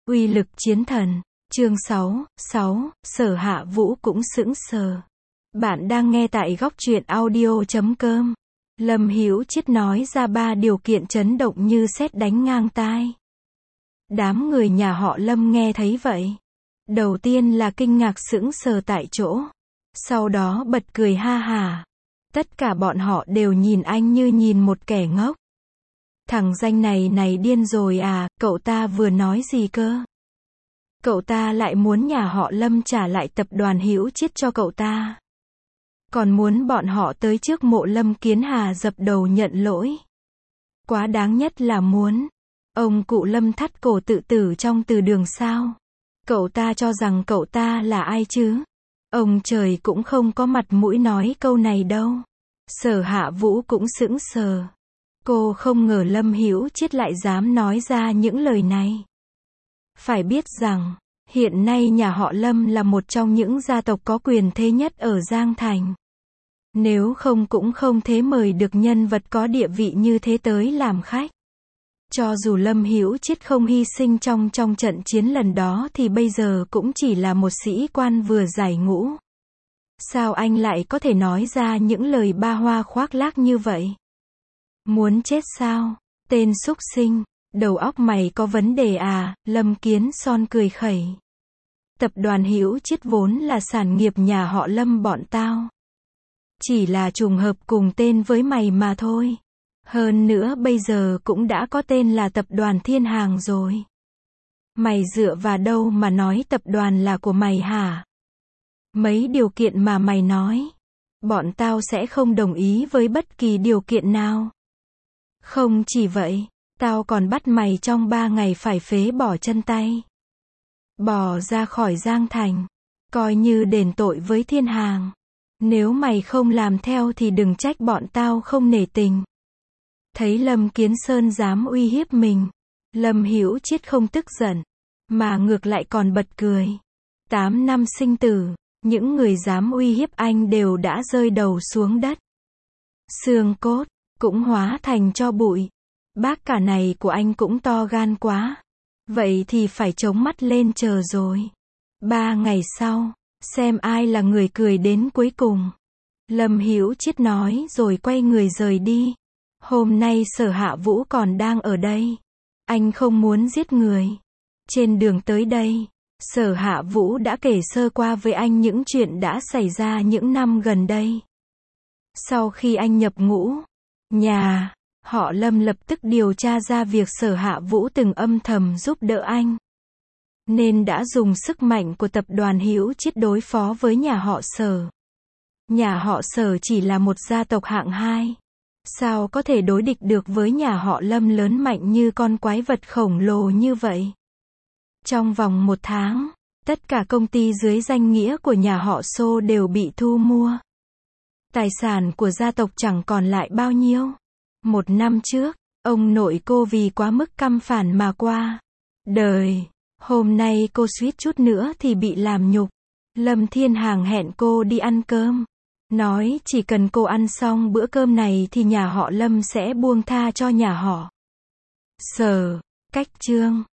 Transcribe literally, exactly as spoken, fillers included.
Uy lực chiến thần. Chương sáu, sáu, Sở Hạ Vũ cũng sững sờ. Bạn đang nghe tại góc truyện audio chấm com. Lâm Hữu Triết nói ra ba điều kiện chấn động như sét đánh ngang tai. Đám người nhà họ Lâm nghe thấy vậy. Đầu tiên là kinh ngạc sững sờ tại chỗ. Sau đó bật cười ha hả. Tất cả bọn họ đều nhìn anh như nhìn một kẻ ngốc. Thằng danh này này điên rồi à, cậu ta vừa nói gì cơ? Cậu ta lại muốn nhà họ Lâm trả lại tập đoàn Hữu Triết cho cậu ta. Còn muốn bọn họ tới trước mộ Lâm Kiến Hà dập đầu nhận lỗi. Quá đáng nhất là muốn ông cụ Lâm thắt cổ tự tử trong từ đường sao? Cậu ta cho rằng cậu ta là ai chứ? Ông trời cũng không có mặt mũi nói câu này đâu. Sở Hạ Vũ cũng sững sờ. Cô không ngờ Lâm Hữu Triết lại dám nói ra những lời này. Phải biết rằng, hiện nay nhà họ Lâm là một trong những gia tộc có quyền thế nhất ở Giang Thành. Nếu không cũng không thế mời được nhân vật có địa vị như thế tới làm khách. Cho dù Lâm Hữu Triết không hy sinh trong trong trận chiến lần đó thì bây giờ cũng chỉ là một sĩ quan vừa giải ngũ. Sao anh lại có thể nói ra những lời ba hoa khoác lác như vậy? Muốn chết sao? Tên súc sinh, đầu óc mày có vấn đề à? Lâm Kiến Son cười khẩy. Tập đoàn Hữu Triết vốn là sản nghiệp nhà họ Lâm bọn tao. Chỉ là trùng hợp cùng tên với mày mà thôi. Hơn nữa bây giờ cũng đã có tên là tập đoàn Thiên Hàng rồi. Mày dựa vào đâu mà nói tập đoàn là của mày hả? Mấy điều kiện mà mày nói, bọn tao sẽ không đồng ý với bất kỳ điều kiện nào. Không chỉ vậy, tao còn bắt mày trong ba ngày phải phế bỏ chân tay. Bỏ ra khỏi Giang Thành, coi như đền tội với Thiên Hàng. Nếu mày không làm theo thì đừng trách bọn tao không nể tình. Thấy Lâm Kiến Sơn dám uy hiếp mình, Lâm Hữu Triết không tức giận, mà ngược lại còn bật cười. Tám năm sinh tử, những người dám uy hiếp anh đều đã rơi đầu xuống đất. Xương cốt cũng hóa thành tro bụi. Bác cả này của anh cũng to gan quá. Vậy thì phải chống mắt lên chờ rồi. Ba ngày sau, xem ai là người cười đến cuối cùng. Lâm Hữu Triết nói rồi quay người rời đi. Hôm nay Sở Hạ Vũ còn đang ở đây. Anh không muốn giết người. Trên đường tới đây, Sở Hạ Vũ đã kể sơ qua với anh những chuyện đã xảy ra những năm gần đây. Sau khi anh nhập ngũ, nhà họ Lâm lập tức điều tra ra việc Sở Hạ Vũ từng âm thầm giúp đỡ anh. Nên đã dùng sức mạnh của tập đoàn Hữu Triết đối phó với nhà họ Sở. Nhà họ Sở chỉ là một gia tộc hạng hai. Sao có thể đối địch được với nhà họ Lâm lớn mạnh như con quái vật khổng lồ như vậy? Trong vòng một tháng, tất cả công ty dưới danh nghĩa của nhà họ Xô đều bị thu mua. Tài sản của gia tộc chẳng còn lại bao nhiêu. Một năm trước, ông nội cô vì quá mức căm phản mà qua đời. Hôm nay cô suýt chút nữa thì bị làm nhục. Lâm Thiên Hàng hẹn cô đi ăn cơm. Nói chỉ cần cô ăn xong bữa cơm này thì nhà họ Lâm sẽ buông tha cho nhà họ Sở. Cách chương